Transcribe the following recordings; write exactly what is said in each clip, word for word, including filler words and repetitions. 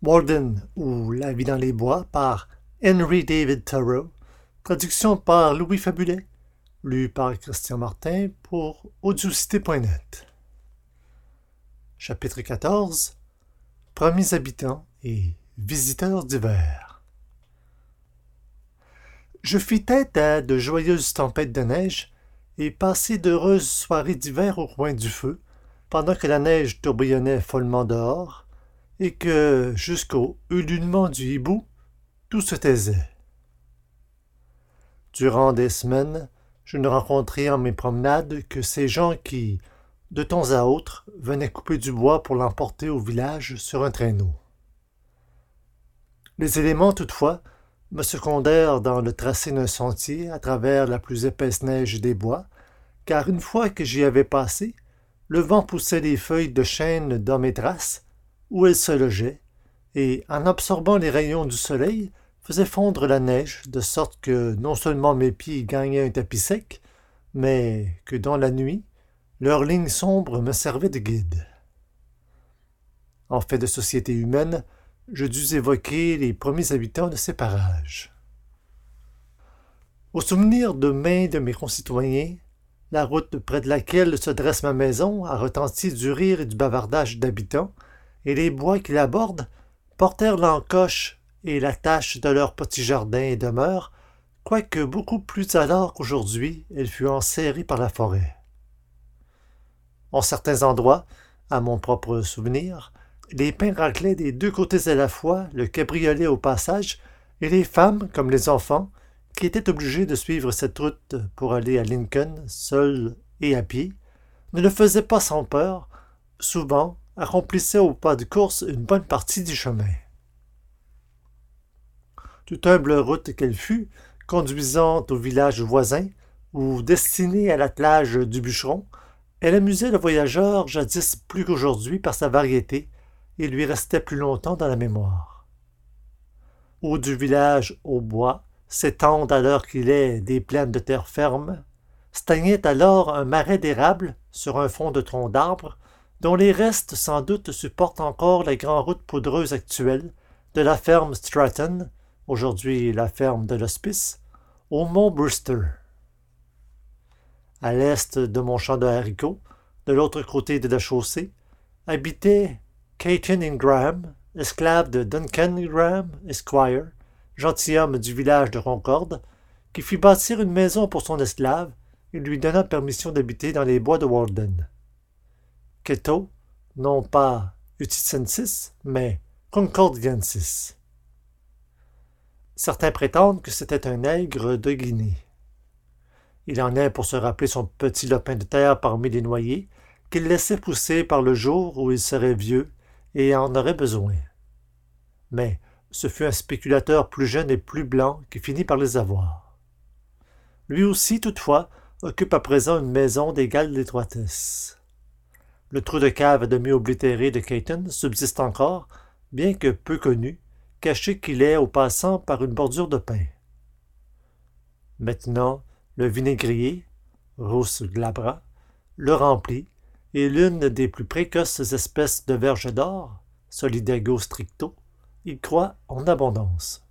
Walden ou La vie dans les bois par Henry David Thoreau, traduction par Louis Fabulet, lu par Christian Martin pour audiocité point net. Chapitre quatorze. Premiers habitants et visiteurs d'hiver. Je fis tête à de joyeuses tempêtes de neige et passai d'heureuses soirées d'hiver au coin du feu, pendant que la neige tourbillonnait follement dehors, et que, jusqu'au ululement du hibou, tout se taisait. Durant des semaines, je ne rencontrai en mes promenades que ces gens qui, de temps à autre, venaient couper du bois pour l'emporter au village sur un traîneau. Les éléments, toutefois, me secondèrent dans le tracé d'un sentier à travers la plus épaisse neige des bois, car une fois que j'y avais passé, le vent poussait les feuilles de chêne dans mes traces, où elles se logeaient, et, en absorbant les rayons du soleil, faisait fondre la neige, de sorte que non seulement mes pieds gagnaient un tapis sec, mais que dans la nuit, leurs lignes sombres me servaient de guide. En fait de société humaine, je dus évoquer les premiers habitants de ces parages. Au souvenir de maint de mes concitoyens, la route près de laquelle se dresse ma maison a retenti du rire et du bavardage d'habitants, et les bois qui l'abordent portèrent l'encoche et la tache de leurs petits jardins et demeures, quoique beaucoup plus alors qu'aujourd'hui elle fut enserrée par la forêt. En certains endroits, à mon propre souvenir, les pins raclaient des deux côtés à la fois, le cabriolet au passage, et les femmes, comme les enfants, qui étaient obligées de suivre cette route pour aller à Lincoln, seules et à pied, ne le faisaient pas sans peur, souvent accomplissaient au pas de course une bonne partie du chemin. Toute humble route qu'elle fût, conduisant au village voisin ou destinée à l'attelage du bûcheron, elle amusait le voyageur jadis plus qu'aujourd'hui par sa variété et lui restait plus longtemps dans la mémoire. Haut du village au bois s'étendent à l'heure qu'il est des plaines de terre ferme, stagnait alors un marais d'érable sur un fond de troncs d'arbres, dont les restes sans doute supportent encore la grande route poudreuse actuelle de la ferme Stratton, aujourd'hui la ferme de l'Hospice, au mont Brewster. À l'est de mon champ de haricots, de l'autre côté de la chaussée, habitait Caton Ingraham, esclave de Duncan Ingraham, Esquire, gentilhomme du village de Concorde, qui fit bâtir une maison pour son esclave et lui donna permission d'habiter dans les bois de Walden. Cato, non pas Uticensis, mais Concordiensis. Certains prétendent que c'était un nègre de Guinée. Il en est pour se rappeler son petit lopin de terre parmi les noyers, qu'il laissait pousser par le jour où il serait vieux et en aurait besoin. Mais ce fut un spéculateur plus jeune et plus blanc qui finit par les avoir. Lui aussi, toutefois, occupe à présent une maison d'égale étroitesse. Le trou de cave à demi oblitéré de Caton subsiste encore, bien que peu connu, caché qu'il est aux passants par une bordure de pin. Maintenant, le vinaigrier, Rus glabra, le remplit, et l'une des plus précoces espèces de verge d'or, Solidago stricto, il croît en abondance.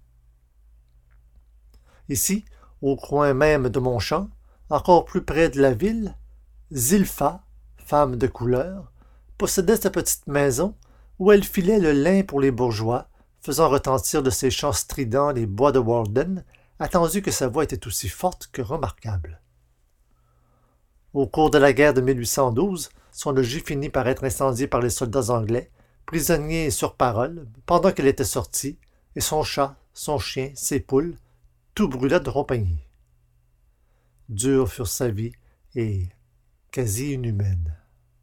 Ici, au coin même de mon champ, encore plus près de la ville, Zilpha, femme de couleur, possédait sa petite maison où elle filait le lin pour les bourgeois, faisant retentir de ses chants stridents les bois de Walden, attendu que sa voix était aussi forte que remarquable. Au cours de la guerre de mille huit cent douze, son logis finit par être incendié par les soldats anglais, prisonnier sur parole, pendant qu'elle était sortie, et son chat, son chien, ses poules, tout brûla de compagnie. Dure furent sa vie et quasi inhumaine.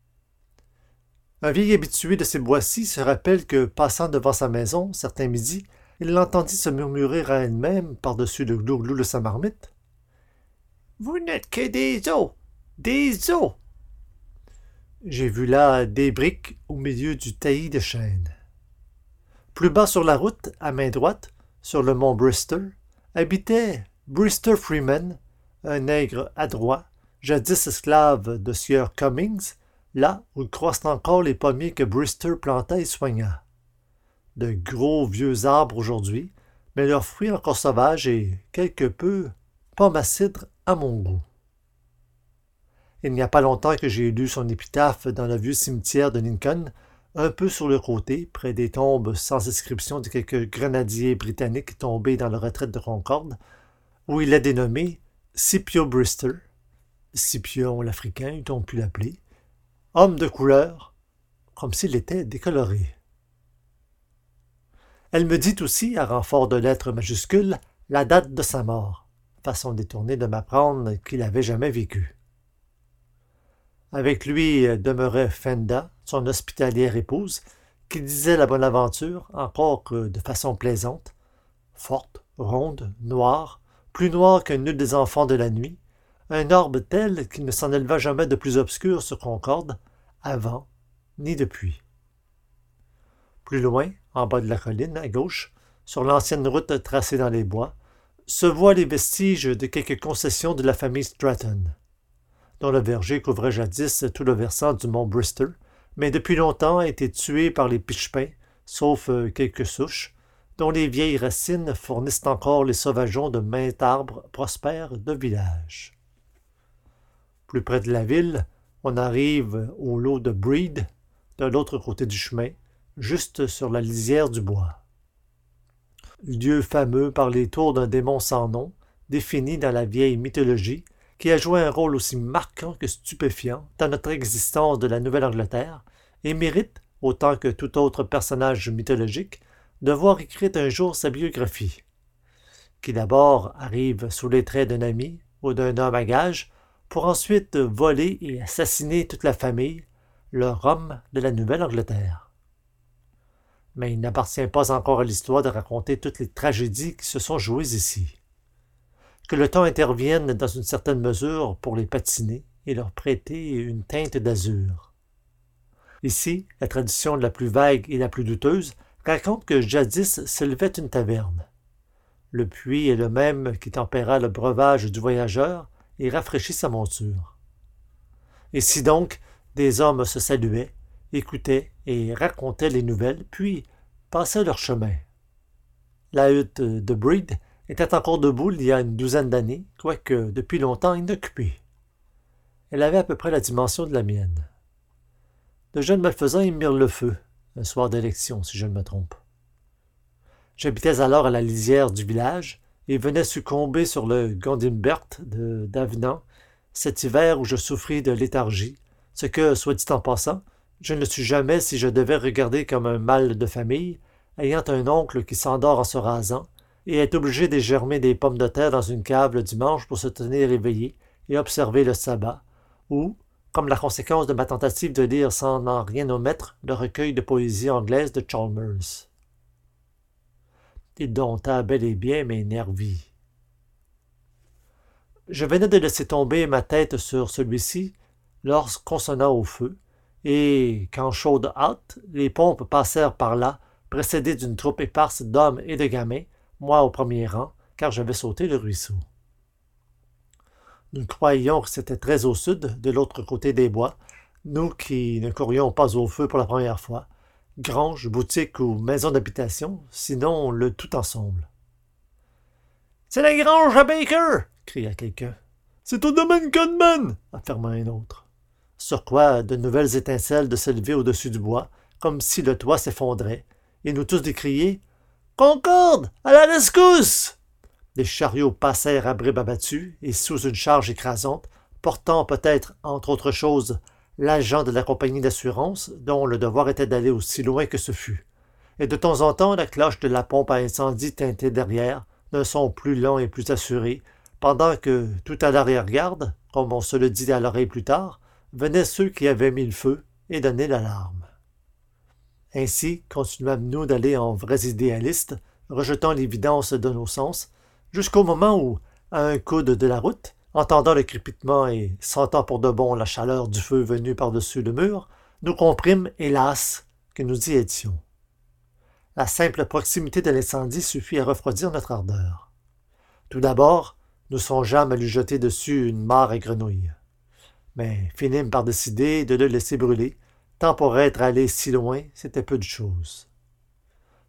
Un vieil habitué de ces bois-ci se rappelle que, passant devant sa maison, certains midis, il l'entendit se murmurer à elle-même, par-dessus le glouglou de sa marmite. « Vous n'êtes que des os! Des os! » J'ai vu là des briques au milieu du taillis de chêne. Plus bas sur la route, à main droite, sur le mont Brewster, habitait Brewster Freeman, un nègre adroit, jadis esclave de sieur Cummings, là où croissent encore les pommiers que Brewster planta et soigna. de gros vieux arbres aujourd'hui, mais leurs fruits encore sauvages et quelque peu pomme à cidre à mon goût. Il n'y a pas longtemps que j'ai lu son épitaphe dans le vieux cimetière de Lincoln, un peu sur le côté, près des tombes sans inscription de quelques grenadiers britanniques tombés dans la retraite de Concorde, où il est dénommé Scipio Brister, Scipion l'Africain, eût-on pu l'appeler, homme de couleur, comme s'il était décoloré. Elle me dit aussi, à renfort de lettres majuscules, la date de sa mort, façon détournée de m'apprendre qu'il avait jamais vécu. Avec lui demeurait Fenda, son hospitalière épouse, qui disait la bonne aventure, encore que de façon plaisante, forte, ronde, noire, plus noire qu'un nul des enfants de la nuit, un orbe tel qu'il ne s'en éleva jamais de plus obscur sur Concorde, avant ni depuis. Plus loin, en bas de la colline, à gauche, sur l'ancienne route tracée dans les bois, se voient les vestiges de quelques concessions de la famille Stratton, dont le verger couvrait jadis tout le versant du mont Brister, mais depuis longtemps a été tué par les pitchpins, sauf quelques souches, dont les vieilles racines fournissent encore les sauvageons de maint arbre prospère de village. Plus près de la ville, on arrive au lot de Breed, de l'autre côté du chemin, juste sur la lisière du bois. Lieu fameux par les tours d'un démon sans nom, défini dans la vieille mythologie, qui a joué un rôle aussi marquant que stupéfiant dans notre existence de la Nouvelle-Angleterre, et mérite, autant que tout autre personnage mythologique, de voir écrite un jour sa biographie, qui d'abord arrive sous les traits d'un ami ou d'un homme à gage, pour ensuite voler et assassiner toute la famille, le Rome de la Nouvelle-Angleterre. Mais il n'appartient pas encore à l'histoire de raconter toutes les tragédies qui se sont jouées ici. Que le temps intervienne dans une certaine mesure pour les patiner et leur prêter une teinte d'azur. Ici, la tradition la plus vague et la plus douteuse raconte que jadis s'élevait une taverne. Le puits est le même qui tempéra le breuvage du voyageur et rafraîchit sa monture. Ici donc, des hommes se saluaient, écoutaient et racontaient les nouvelles, puis passaient leur chemin. La hutte de Breed était encore debout il y a une douzaine d'années, quoique depuis longtemps inoccupée. Elle avait à peu près la dimension de la mienne. De jeunes malfaisants y mirent le feu, un soir d'élection, si je ne me trompe. J'habitais alors à la lisière du village et venais succomber sur le Gondimbert de d'Avenant, cet hiver où je souffris de léthargie, ce que, soit dit en passant, je ne suis jamais si je devais regarder comme un mal de famille, ayant un oncle qui s'endort en se rasant, et est obligé de germer des pommes de terre dans une cave le dimanche pour se tenir éveillé et observer le sabbat, ou, comme la conséquence de ma tentative de lire sans en rien omettre le recueil de poésie anglaise de Chalmers. Il dompta bel et bien mes nervis. Je venais de laisser tomber ma tête sur celui-ci lorsqu'on sonna au feu, et qu'en chaude hâte, les pompes passèrent par là, précédées d'une troupe éparse d'hommes et de gamins, moi au premier rang, car j'avais sauté le ruisseau. Nous croyions que c'était très au sud, de l'autre côté des bois, nous qui ne courions pas au feu pour la première fois, grange, boutique ou maison d'habitation, sinon le tout ensemble. « C'est la grange à Baker !» cria quelqu'un. « C'est au domaine Codman !» affirma un autre. Sur quoi de nouvelles étincelles de s'élever au-dessus du bois, comme si le toit s'effondrait, et nous tous d'écrier « Concorde, à la rescousse !» Des chariots passèrent à bribes abattues et sous une charge écrasante, portant peut-être, entre autres choses, l'agent de la compagnie d'assurance, dont le devoir était d'aller aussi loin que ce fut. Et de temps en temps, la cloche de la pompe à incendie tintait derrière, d'un son plus long et plus assuré, pendant que, tout à l'arrière-garde, comme on se le dit à l'oreille plus tard, venaient ceux qui avaient mis le feu et donné l'alarme. Ainsi continuâmes-nous d'aller en vrais idéalistes, rejetant l'évidence de nos sens, jusqu'au moment où, à un coude de la route, entendant le crépitement et sentant pour de bon la chaleur du feu venu par-dessus le mur, nous comprîmes, hélas, que nous y étions. La simple proximité de l'incendie suffit à refroidir notre ardeur. Tout d'abord, nous songeâmes à lui jeter dessus une mare à grenouilles. Mais finîmes par décider de le laisser brûler, tant pour être allé si loin, c'était peu de chose.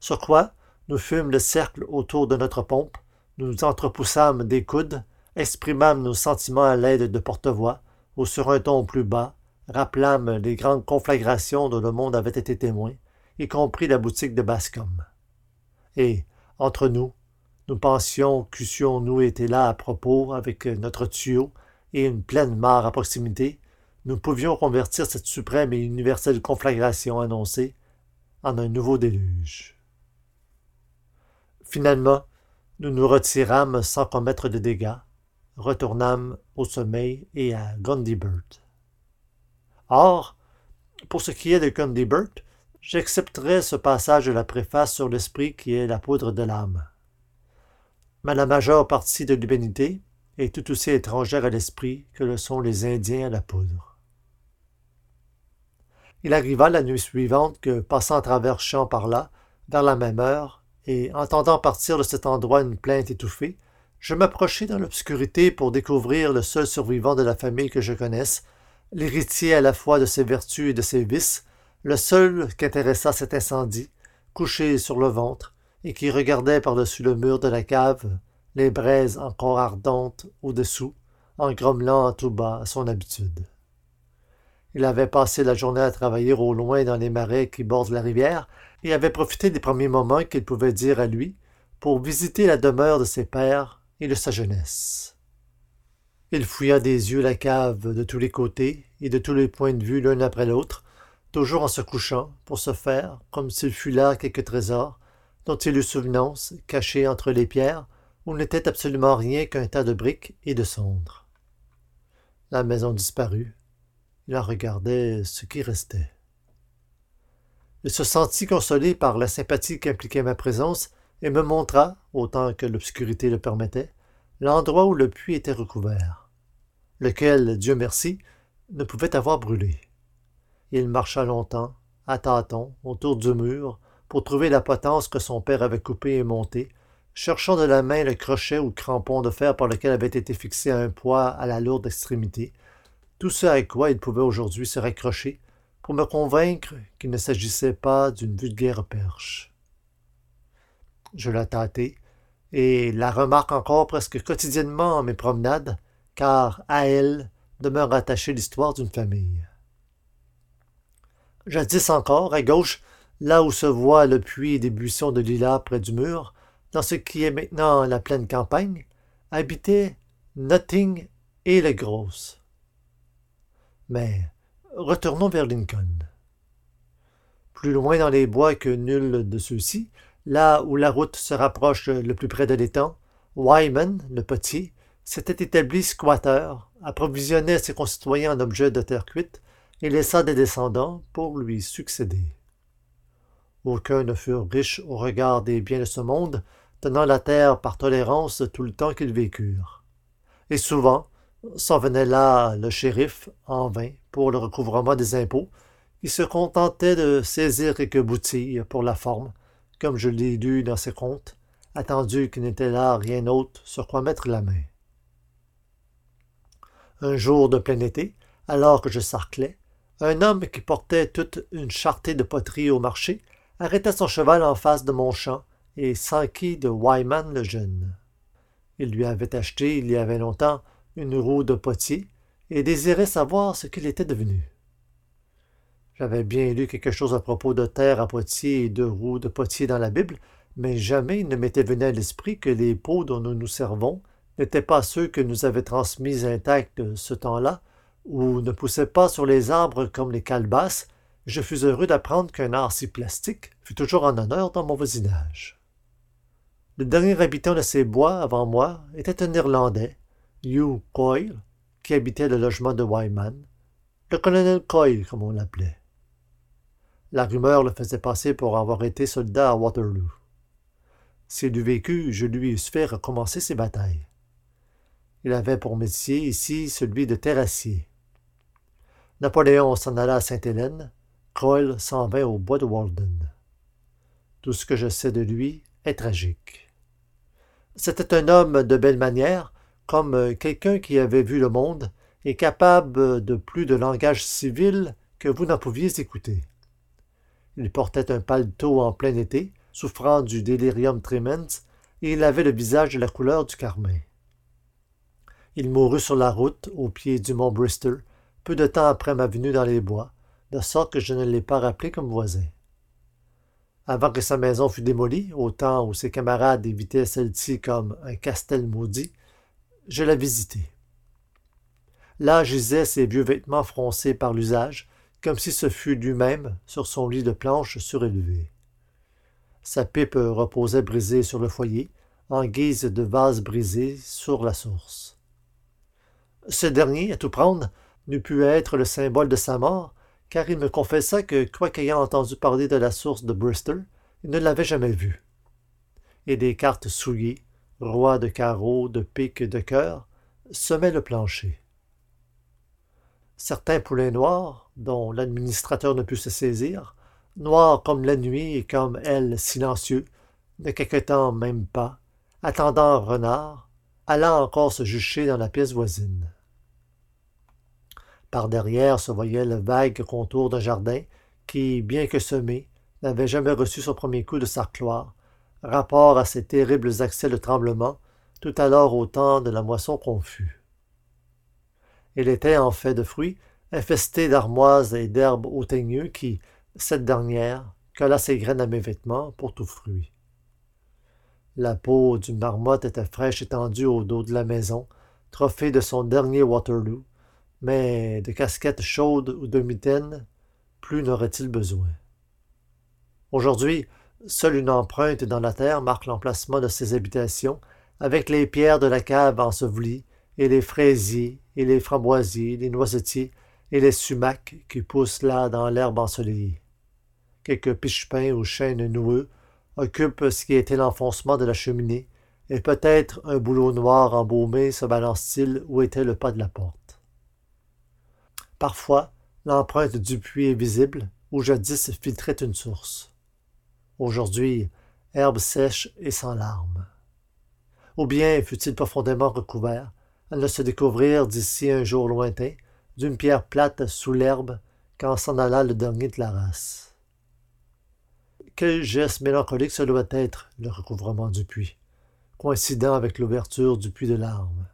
Sur quoi, nous fûmes le cercle autour de notre pompe, nous entrepoussâmes des coudes, exprimâmes nos sentiments à l'aide de porte-voix, ou sur un ton plus bas, rappelâmes les grandes conflagrations dont le monde avait été témoin, y compris la boutique de Bascom. Et, entre nous, nous pensions qu'eussions-nous été là à propos avec notre tuyau et une pleine mare à proximité, nous pouvions convertir cette suprême et universelle conflagration annoncée en un nouveau déluge. Finalement, nous nous retirâmes sans commettre de dégâts, retournâmes au sommeil et à Gondibert. Or, pour ce qui est de Gondibert, j'accepterai ce passage de la préface sur l'esprit qui est la poudre de l'âme. Mais la majeure partie de l'humanité est tout aussi étrangère à l'esprit que le sont les Indiens à la poudre. Il arriva la nuit suivante que, passant à travers champs par là, vers la même heure, et entendant partir de cet endroit une plainte étouffée, je m'approchai dans l'obscurité pour découvrir le seul survivant de la famille que je connaisse, l'héritier à la fois de ses vertus et de ses vices, le seul qu'intéressa cet incendie, couché sur le ventre, et qui regardait par-dessus le mur de la cave les braises encore ardentes au-dessous, en grommelant à tout bas à son habitude. Il avait passé la journée à travailler au loin dans les marais qui bordent la rivière et avait profité des premiers moments qu'il pouvait dire à lui pour visiter la demeure de ses pères et de sa jeunesse. Il fouilla des yeux la cave de tous les côtés et de tous les points de vue l'un après l'autre, toujours en se couchant pour se faire, comme s'il fût là quelque trésor, dont il eut souvenance, caché entre les pierres, où n'était absolument rien qu'un tas de briques et de cendres. La maison disparut. Il en regardait ce qui restait. Il se sentit consolé par la sympathie qu'impliquait ma présence et me montra, autant que l'obscurité le permettait, l'endroit où le puits était recouvert, lequel, Dieu merci, ne pouvait avoir brûlé. Il marcha longtemps, à tâtons, autour du mur, pour trouver la potence que son père avait coupée et montée, cherchant de la main le crochet ou le crampon de fer par lequel avait été fixé un poids à la lourde extrémité, tout ce à quoi il pouvait aujourd'hui se raccrocher pour me convaincre qu'il ne s'agissait pas d'une vulgaire perche. Je la tâtai, et la remarque encore presque quotidiennement en mes promenades, car à elle demeure attachée l'histoire d'une famille. Jadis encore, à gauche, là où se voit le puits et des buissons de lilas près du mur, dans ce qui est maintenant la pleine campagne, habitaient Notting et le Grosse. Mais retournons vers Lincoln. Plus loin dans les bois que nul de ceux-ci, là où la route se rapproche le plus près de l'étang, Wyman, le potier, s'était établi squatter, approvisionnait ses concitoyens en objets de terre cuite et laissa des descendants pour lui succéder. Aucuns ne furent riches au regard des biens de ce monde, tenant la terre par tolérance tout le temps qu'ils vécurent. Et souvent, s'en venait là le shérif, en vain, pour le recouvrement des impôts, qui se contentait de saisir quelques boutilles pour la forme, comme je l'ai lu dans ses contes, attendu qu'il n'était là rien autre sur quoi mettre la main. Un jour de plein été, alors que je sarclais, un homme qui portait toute une charretée de poteries au marché arrêta son cheval en face de mon champ et s'enquit de Wyman le jeune. Il lui avait acheté, il y avait longtemps, une roue de potier et désirait savoir ce qu'il était devenu. J'avais bien lu quelque chose à propos de terre à potier et de roues de potier dans la Bible, mais jamais il ne m'était venu à l'esprit que les pots dont nous nous servons n'étaient pas ceux que nous avaient transmis intacts ce temps-là, ou ne poussaient pas sur les arbres comme les calebasses. Je fus heureux d'apprendre qu'un art si plastique fut toujours en honneur dans mon voisinage. Le dernier habitant de ces bois avant moi était un Irlandais, Hugh Coyle, qui habitait le logement de Wyman, le colonel Coyle comme on l'appelait. La rumeur le faisait passer pour avoir été soldat à Waterloo. S'il eût vécu, je lui eusse fait recommencer ses batailles. Il avait pour métier ici celui de terrassier. Napoléon s'en alla à Sainte-Hélène, Coyle s'en vint au bois de Walden. Tout ce que je sais de lui est tragique. C'était un homme de belle manière, comme quelqu'un qui avait vu le monde et capable de plus de langage civil que vous n'en pouviez écouter. Il portait un paletot en plein été, souffrant du délirium tremens, et il avait le visage de la couleur du carmin. Il mourut sur la route, au pied du mont Bristol, peu de temps après ma venue dans les bois, de sorte que je ne l'ai pas rappelé comme voisin. Avant que sa maison fût démolie, au temps où ses camarades évitaient celle-ci comme un castel maudit, je la visitai. Là gisaient ses vieux vêtements froncés par l'usage, comme si ce fût lui-même sur son lit de planches surélevé. Sa pipe reposait brisée sur le foyer, en guise de vase brisé sur la source. Ce dernier, à tout prendre, n'eût pu être le symbole de sa mort, car il me confessa que, quoiqu'ayant entendu parler de la source de Bristol, il ne l'avait jamais vue. Et des cartes souillées, rois de carreaux, de piques, de cœurs, semaient le plancher. Certains poulains noirs, dont l'administrateur ne put se saisir, noirs comme la nuit et comme elle silencieux, ne caquetant même pas, attendant un renard, allant encore se jucher dans la pièce voisine. Par derrière se voyait le vague contour d'un jardin qui, bien que semé, n'avait jamais reçu son premier coup de sarcloir, rapport à ces terribles accès de tremblement, tout alors au temps de la moisson confus. Il était, en fait de fruits, infesté d'armoises et d'herbes au teigneux qui, cette dernière, colla ses graines à mes vêtements pour tout fruit. La peau d'une marmotte était fraîche étendue au dos de la maison, trophée de son dernier Waterloo, mais de casquettes chaudes ou de mitaines, plus n'aurait-il besoin. Aujourd'hui, seule une empreinte dans la terre marque l'emplacement de ses habitations, avec les pierres de la cave ensevelies, et les fraisiers, et les framboisiers, les noisetiers, et les sumacs qui poussent là dans l'herbe ensoleillée. Quelques pichepins ou chênes noueux occupent ce qui était l'enfoncement de la cheminée, et peut-être un bouleau noir embaumé se balance-t-il où était le pas de la porte. Parfois, l'empreinte du puits est visible, où jadis filtrait une source. Aujourd'hui, herbe sèche et sans larmes. Ou bien, fut-il profondément recouvert, à ne se découvrir d'ici un jour lointain, d'une pierre plate sous l'herbe, quand s'en alla le dernier de la race. Quel geste mélancolique ce doit être, le recouvrement du puits, coïncidant avec l'ouverture du puits de larmes.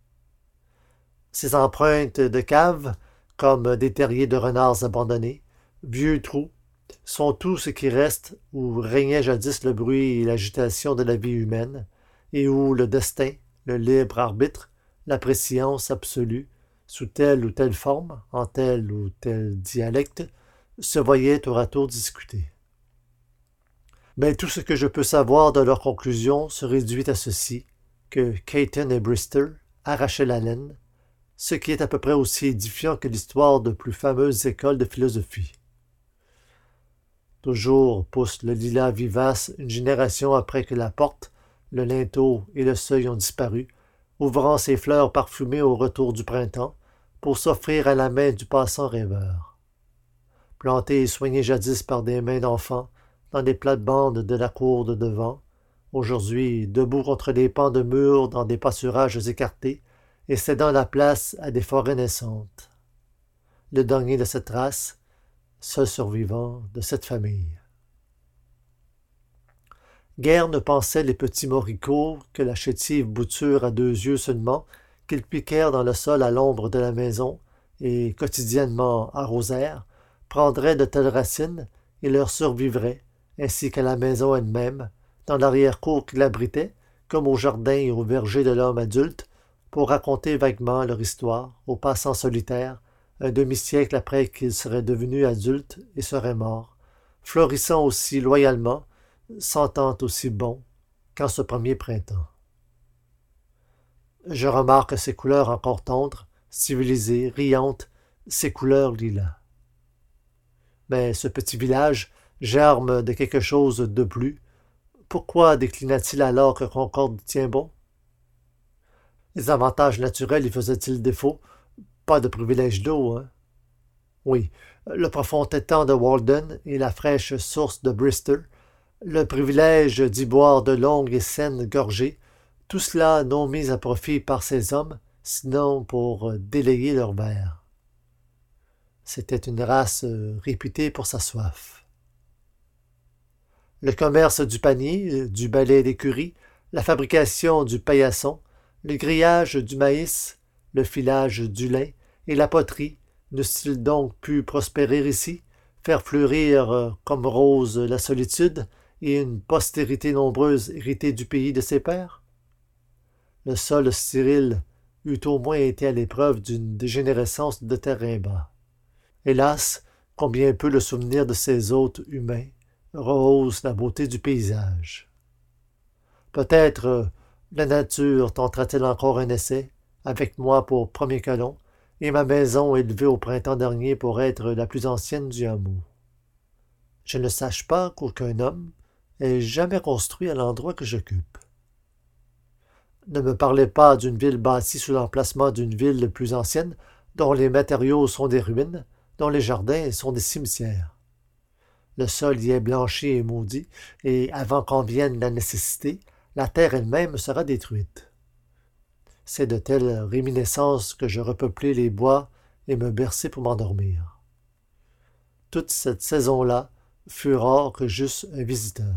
Ces empreintes de cave, comme des terriers de renards abandonnés, vieux trous, sont tout ce qui reste où régnait jadis le bruit et l'agitation de la vie humaine, et où le destin, le libre arbitre, la prescience absolue, sous telle ou telle forme, en tel ou tel dialecte, se voyaient tour à tour discuter. Mais tout ce que je peux savoir de leur conclusion se réduit à ceci, que Caton et Bristol arrachaient la laine, ce qui est à peu près aussi édifiant que l'histoire de plus fameuses écoles de philosophie. Toujours pousse le lilas vivace une génération après que la porte, le linteau et le seuil ont disparu, ouvrant ses fleurs parfumées au retour du printemps, pour s'offrir à la main du passant rêveur. Planté et soigné jadis par des mains d'enfants, dans des plates-bandes de la cour de devant, aujourd'hui debout contre des pans de murs dans des pâturages écartés, et cédant la place à des forêts naissantes. Le dernier de cette race, seul survivant de cette famille. Guère ne pensaient les petits moricaud que la chétive bouture à deux yeux seulement, qu'ils piquèrent dans le sol à l'ombre de la maison, et quotidiennement arrosèrent, prendrait de telles racines et leur survivrait, ainsi qu'à la maison elle-même, dans l'arrière-cour qui l'abritait, comme au jardin et au verger de l'homme adulte, pour raconter vaguement leur histoire aux passants solitaires, un demi-siècle après qu'ils seraient devenus adultes et seraient morts, florissant aussi loyalement, sentant aussi bon qu'en ce premier printemps. Je remarque ces couleurs encore tendres, civilisées, riantes, ces couleurs lilas. Mais ce petit village, germe de quelque chose de plus, pourquoi déclina-t-il alors que Concorde tient bon? Les avantages naturels y faisaient-ils défaut? Pas de privilège d'eau, hein? Oui, le profond étang de Walden et la fraîche source de Bristol, le privilège d'y boire de longues et saines gorgées, tout cela non mis à profit par ces hommes, sinon pour délayer leur verre. C'était une race réputée pour sa soif. Le commerce du panier, du balai d'écurie, la fabrication du paillasson, le grillage du maïs, le filage du lin et la poterie n'eussent-ils donc pu prospérer ici, faire fleurir euh, comme rose la solitude et une postérité nombreuse héritée du pays de ses pères? Le sol stérile eût au moins été à l'épreuve d'une dégénérescence de terrain bas. Hélas, combien peu le souvenir de ces hôtes humains rehausse la beauté du paysage. Peut-être euh, la nature tentera-t-elle encore un essai, avec moi pour premier colon, et ma maison élevée au printemps dernier pour être la plus ancienne du hameau. Je ne sache pas qu'aucun homme ait jamais construit à l'endroit que j'occupe. Ne me parlez pas d'une ville bâtie sous l'emplacement d'une ville plus ancienne, dont les matériaux sont des ruines, dont les jardins sont des cimetières. Le sol y est blanchi et maudit, et avant qu'en vienne la nécessité, la terre elle-même sera détruite. C'est de telles réminiscences que je repeuplai les bois et me berçai pour m'endormir. Toute cette saison-là fut rare que j'eusse un visiteur.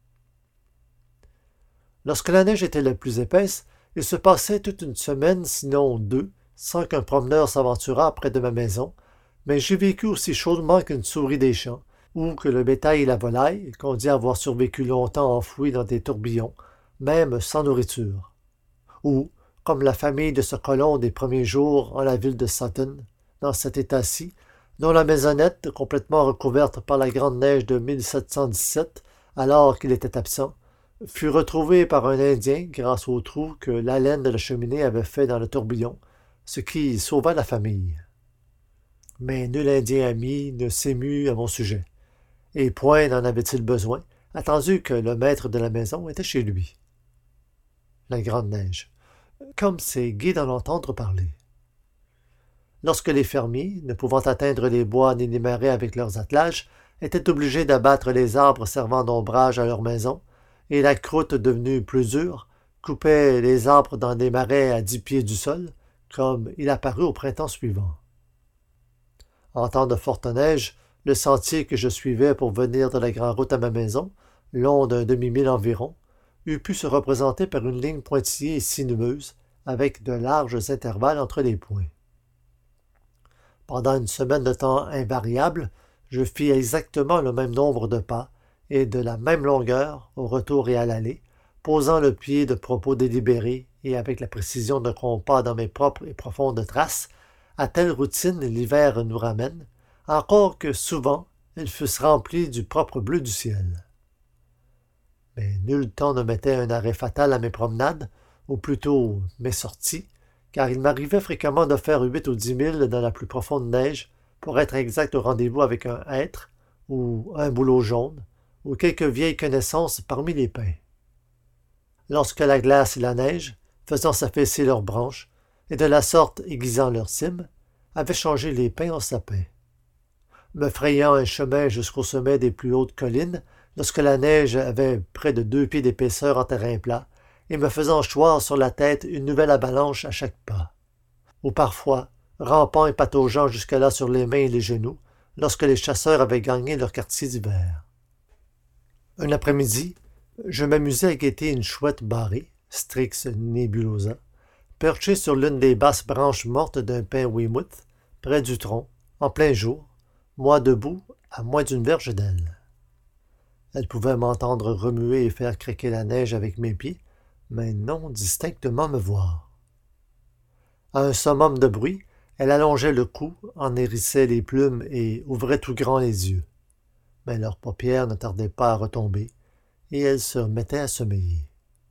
Lorsque la neige était la plus épaisse, il se passait toute une semaine, sinon deux, sans qu'un promeneur s'aventurât près de ma maison, mais j'ai vécu aussi chaudement qu'une souris des champs, ou que le bétail et la volaille, qu'on dit avoir survécu longtemps enfouis dans des tourbillons, même sans nourriture. Ou, comme la famille de ce colon des premiers jours en la ville de Sutton, dans cet état-ci, dont la maisonnette, complètement recouverte par la grande neige de mille sept cent dix-sept, alors qu'il était absent, fut retrouvée par un Indien grâce au trou que l'haleine de la cheminée avait fait dans le tourbillon, ce qui sauva la famille. Mais nul Indien ami ne s'émut à mon sujet, et point n'en avait-il besoin, attendu que le maître de la maison était chez lui. La grande neige. Comme c'est gai d'en entendre parler. Lorsque les fermiers, ne pouvant atteindre les bois ni les marais avec leurs attelages, étaient obligés d'abattre les arbres servant d'ombrage à leur maison, et la croûte devenue plus dure coupait les arbres dans des marais à dix pieds du sol, comme il apparut au printemps suivant. En temps de forte neige, le sentier que je suivais pour venir de la grande route à ma maison, long d'un demi-mille environ, eût pu se représenter par une ligne pointillée et sinueuse, avec de larges intervalles entre les points. Pendant une semaine de temps invariable, je fis exactement le même nombre de pas, et de la même longueur, au retour et à l'aller, posant le pied de propos délibérés et avec la précision d'un compas dans mes propres et profondes traces, à telle routine l'hiver nous ramène, encore que souvent elles fussent remplies du propre bleu du ciel. Mais nul temps ne mettait un arrêt fatal à mes promenades, ou plutôt mes sorties, car il m'arrivait fréquemment de faire huit ou dix milles dans la plus profonde neige pour être exact au rendez-vous avec un hêtre, ou un bouleau jaune, ou quelque vieille connaissance parmi les pins. Lorsque la glace et la neige, faisant s'affaisser leurs branches, et de la sorte aiguisant leurs cimes, avaient changé les pins en sapins. Me frayant un chemin jusqu'au sommet des plus hautes collines, lorsque la neige avait près de deux pieds d'épaisseur en terrain plat, et me faisant choir sur la tête une nouvelle avalanche à chaque pas. Ou parfois, rampant et pataugeant jusque-là sur les mains et les genoux, lorsque les chasseurs avaient gagné leur quartier d'hiver. Un après-midi, je m'amusais à guetter une chouette barrée, Strix nebulosa, perchée sur l'une des basses branches mortes d'un pin Weymouth, près du tronc, en plein jour, moi debout, à moins d'une verge d'elle. Elle pouvait m'entendre remuer et faire craquer la neige avec mes pieds, mais non distinctement me voir. À un summum de bruit, elle allongeait le cou, en hérissait les plumes et ouvrait tout grand les yeux. Mais leurs paupières ne tardaient pas à retomber, et elle se remettait à sommeiller.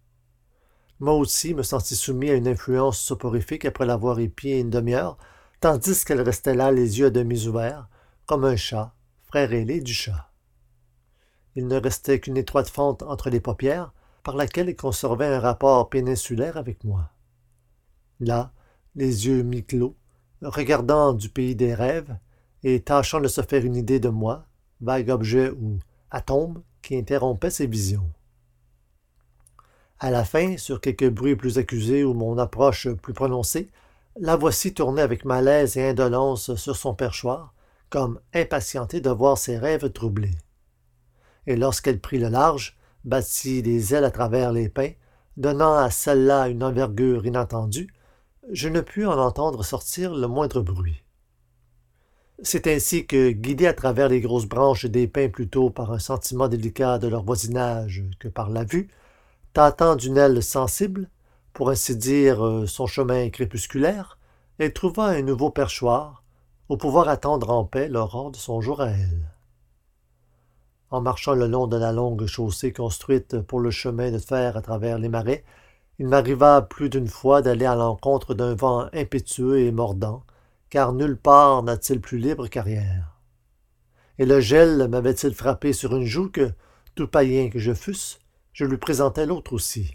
Moi aussi me sentis soumis à une influence soporifique après l'avoir épiée une demi-heure, tandis qu'elle restait là les yeux à demi ouverts, comme un chat, frère ailé du chat. Il ne restait qu'une étroite fente entre les paupières, par laquelle elle conservait un rapport péninsulaire avec moi. Là, les yeux mi-clos, regardant du pays des rêves, et tâchant de se faire une idée de moi, vague objet ou atome qui interrompait ses visions. À la fin, sur quelques bruits plus accusés ou mon approche plus prononcée, la voici tournée avec malaise et indolence sur son perchoir, comme impatientée de voir ses rêves troublés. et lorsqu'elle prit le large, battit des ailes à travers les pins, donnant à celle-là une envergure inattendue, je ne pus en entendre sortir le moindre bruit. C'est ainsi que, guidé à travers les grosses branches des pins plutôt par un sentiment délicat de leur voisinage que par la vue, tâtant d'une aile sensible, pour ainsi dire son chemin crépusculaire, elle trouva un nouveau perchoir, où pouvoir attendre en paix l'aurore de son jour à elle. En marchant le long de la longue chaussée construite pour le chemin de fer à travers les marais, il m'arriva plus d'une fois d'aller à l'encontre d'un vent impétueux et mordant, car nulle part n'a-t-il plus libre qu'arrière. Et le gel m'avait-il frappé sur une joue que, tout païen que je fusse, je lui présentais l'autre aussi.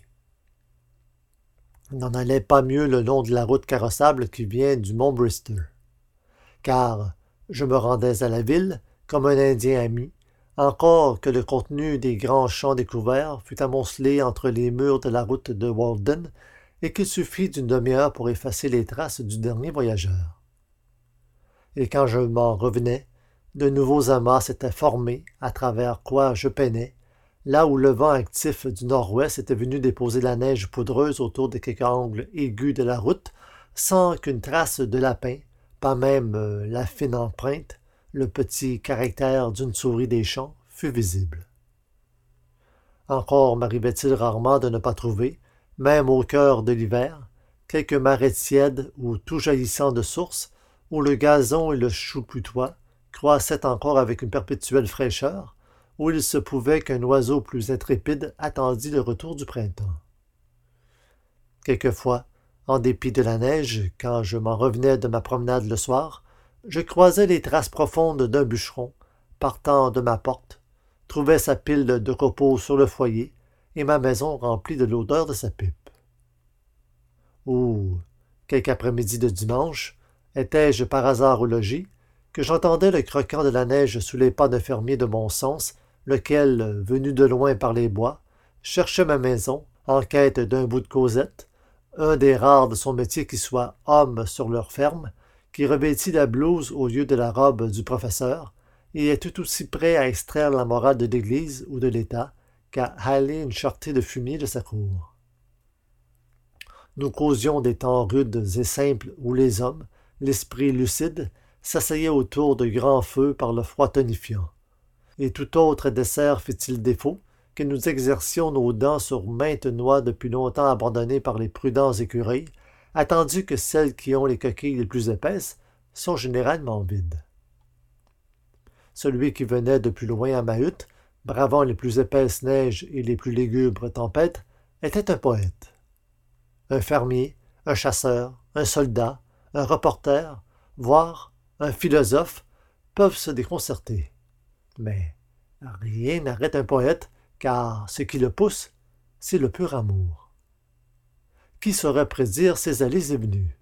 Il n'en allait pas mieux le long de la route carrossable qui vient du mont Bristol, car je me rendais à la ville comme un Indien ami, encore que le contenu des grands champs découverts fût amoncelé entre les murs de la route de Walden et qu'il suffit d'une demi-heure pour effacer les traces du dernier voyageur. Et quand je m'en revenais, de nouveaux amas s'étaient formés, à travers quoi je peinais, là où le vent actif du nord-ouest était venu déposer la neige poudreuse autour de quelques angles aigus de la route, sans qu'une trace de lapin, pas même euh, la fine empreinte, le petit caractère d'une souris des champs, fût visible. Encore m'arrivait-il rarement de ne pas trouver, même au cœur de l'hiver, quelque marais tiède ou tout jaillissant de source, où le gazon et le chou putois croissaient encore avec une perpétuelle fraîcheur, où il se pouvait qu'un oiseau plus intrépide attendît le retour du printemps. Quelquefois, en dépit de la neige, quand je m'en revenais de ma promenade le soir, je croisais les traces profondes d'un bûcheron, partant de ma porte, trouvais sa pile de copeaux sur le foyer et ma maison remplie de l'odeur de sa pipe. Ou, quelque après-midi de dimanche, étais-je par hasard au logis, que j'entendais le croquant de la neige sous les pas d'un fermier de bon sens, lequel, venu de loin par les bois, cherchait ma maison, en quête d'un bout de causette, un des rares de son métier qui soit homme sur leur ferme, qui revêtit la blouse au lieu de la robe du professeur, et est tout aussi prêt à extraire la morale de l'Église ou de l'État qu'à haler une charretée de fumier de sa cour. Nous causions des temps rudes et simples où les hommes, l'esprit lucide, s'asseyaient autour de grands feux par le froid tonifiant. Et tout autre dessert fit-il défaut, que nous exercions nos dents sur maintes noix depuis longtemps abandonnées par les prudents écureuils, attendu que celles qui ont les coquilles les plus épaisses sont généralement vides. Celui qui venait de plus loin à ma hutte, bravant les plus épaisses neiges et les plus lugubres tempêtes, était un poète. Un fermier, un chasseur, un soldat, un reporter, voire un philosophe, peuvent se déconcerter. Mais rien n'arrête un poète, car ce qui le pousse, c'est le pur amour. Qui saurait prédire ses allées et venues?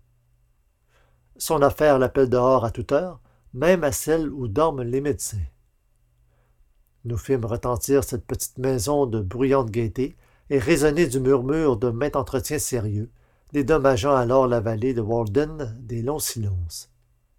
Son affaire l'appelle dehors à toute heure, même à celle où dorment les médecins. Nous fîmes retentir cette petite maison de bruyante gaieté et résonner du murmure de maint entretien sérieux, dédommageant alors la vallée de Walden des longs silences.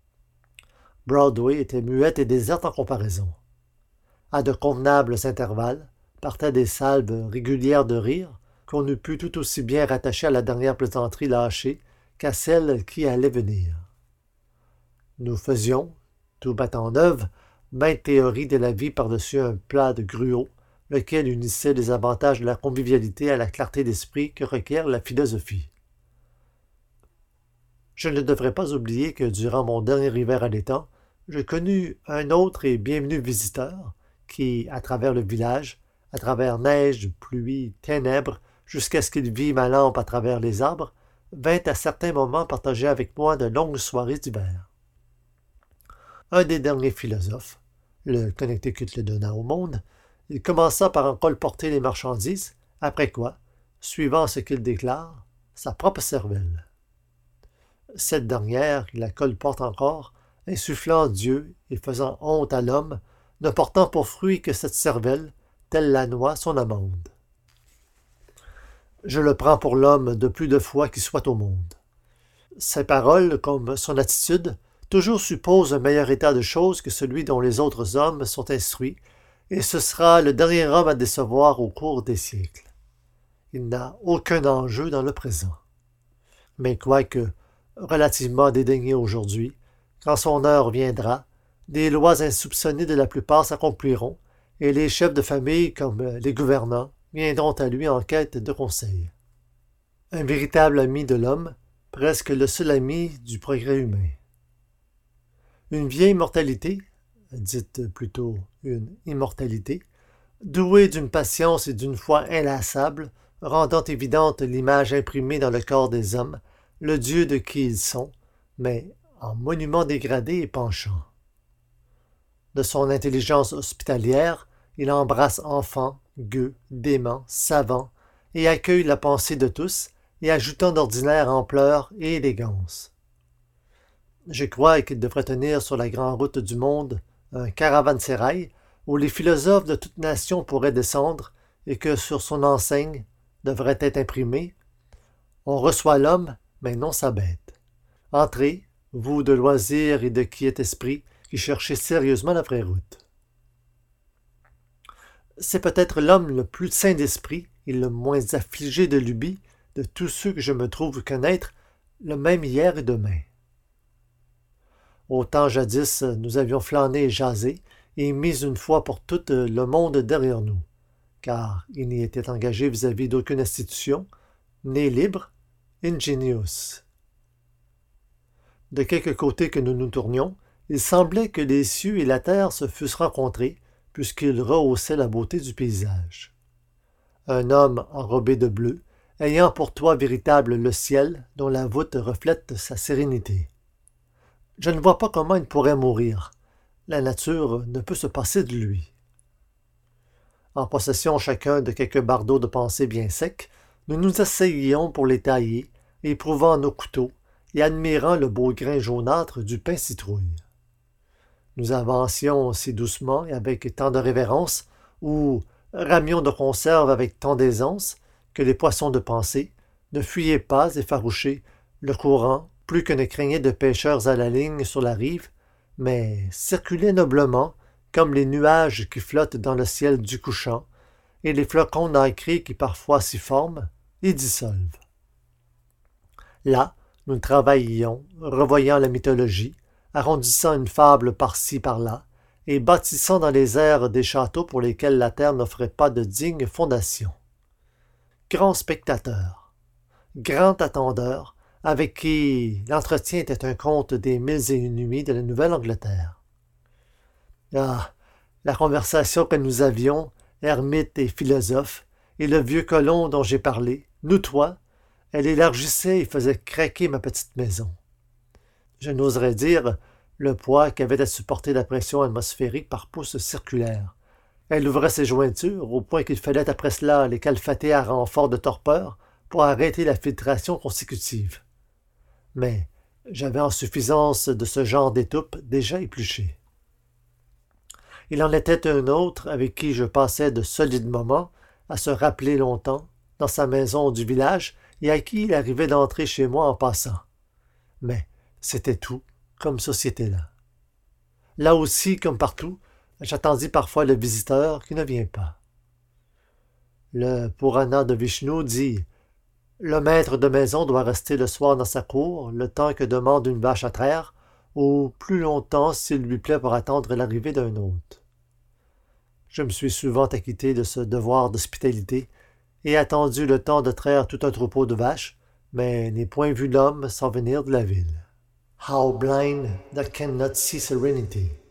Broadway était muette et déserte en comparaison. À de convenables intervalles partaient des salves régulières de rire qu'on eût pu tout aussi bien rattacher à la dernière plaisanterie lâchée qu'à celle qui allait venir. Nous faisions, tout battant en œuvre, maintes théories de la vie par-dessus un plat de gruau, lequel unissait les avantages de la convivialité à la clarté d'esprit que requiert la philosophie. Je ne devrais pas oublier que durant mon dernier hiver à l'étang, je connus un autre et bienvenu visiteur qui, à travers le village, à travers neige, pluie, ténèbres, jusqu'à ce qu'il vît ma lampe à travers les arbres, vint à certains moments partager avec moi de longues soirées d'hiver. Un des derniers philosophes, le Connecticut le donna au monde, il commença par en colporter les marchandises, après quoi, suivant ce qu'il déclare, sa propre cervelle. Cette dernière, il la colporte encore, insufflant Dieu et faisant honte à l'homme, ne portant pour fruit que cette cervelle, telle la noix son amande. Je le prends pour l'homme de plus de foi qui soit au monde. Ses paroles, comme son attitude, toujours supposent un meilleur état de choses que celui dont les autres hommes sont instruits, et ce sera le dernier homme à décevoir au cours des siècles. Il n'a aucun enjeu dans le présent. Mais quoique relativement dédaigné aujourd'hui, quand son heure viendra, des lois insoupçonnées de la plupart s'accompliront, et les chefs de famille, comme les gouvernants, viendront à lui en quête de conseils. Un véritable ami de l'homme, presque le seul ami du progrès humain. Une vieille mortalité, dite plutôt une immortalité, douée d'une patience et d'une foi inlassables, rendant évidente l'image imprimée dans le corps des hommes, le Dieu de qui ils sont, mais en monument dégradé et penchant. De son intelligence hospitalière, il embrasse enfants, gueux, déments, savants, et accueille la pensée de tous, et ajoutant d'ordinaire ampleur et élégance. Je crois qu'il devrait tenir sur la grande route du monde un caravansérail où les philosophes de toute nation pourraient descendre et que sur son enseigne devrait être imprimé « On reçoit l'homme, mais non sa bête. Entrez, vous de loisir et de quiet esprit, qui cherchez sérieusement la vraie route. » C'est peut-être l'homme le plus sain d'esprit et le moins affligé de lubie de tous ceux que je me trouve connaître, le même hier et demain. Autant jadis nous avions flâné et jasé, et mis une fois pour toutes le monde derrière nous, car il n'y était engagé vis-à-vis d'aucune institution, né libre, ingenius. De quelque côté que nous nous tournions, il semblait que les cieux et la terre se fussent rencontrés, puisqu'ils rehaussaient la beauté du paysage. Un homme enrobé de bleu, ayant pour toit véritable le ciel, dont la voûte reflète sa sérénité. Je ne vois pas comment il pourrait mourir. La nature ne peut se passer de lui. En possession chacun de quelques bardeaux de pensée bien secs, nous nous asseyions pour les tailler, éprouvant nos couteaux et admirant le beau grain jaunâtre du pain citrouille. Nous avancions si doucement et avec tant de révérence, ou ramions de conserve avec tant d'aisance, que les poissons de pensée ne fuyaient pas effarouchés le courant plus que ne craignaient de pêcheurs à la ligne sur la rive, mais circulaient noblement comme les nuages qui flottent dans le ciel du couchant et les flocons nacrés qui parfois s'y forment et dissolvent. Là, nous travaillions, revoyant la mythologie, arrondissant une fable par-ci par-là, et bâtissant dans les airs des châteaux pour lesquels la terre n'offrait pas de dignes fondations. Grand spectateur, grand attendeur, avec qui l'entretien était un conte des mille et une nuits de la Nouvelle-Angleterre. Ah, la conversation que nous avions, ermite et philosophe, et le vieux colon dont j'ai parlé, nous trois, elle élargissait et faisait craquer ma petite maison. Je n'oserais dire le poids qu'avait à supporter la pression atmosphérique par pouces circulaires. Elle ouvrait ses jointures au point qu'il fallait après cela les calfater à renfort de torpeur pour arrêter la filtration consécutive. Mais j'avais en suffisance de ce genre d'étoupe déjà épluché. Il en était un autre avec qui je passais de solides moments à se rappeler longtemps dans sa maison du village et à qui il arrivait d'entrer chez moi en passant. Mais c'était tout, comme société-là. Là aussi, comme partout, j'attendis parfois le visiteur qui ne vient pas. Le Purana de Vishnu dit « Le maître de maison doit rester le soir dans sa cour, le temps que demande une vache à traire, ou plus longtemps s'il lui plaît pour attendre l'arrivée d'un hôte. » Je me suis souvent acquitté de ce devoir d'hospitalité et attendu le temps de traire tout un troupeau de vaches, mais n'ai point vu l'homme s'en venir de la ville. How blind that cannot see serenity!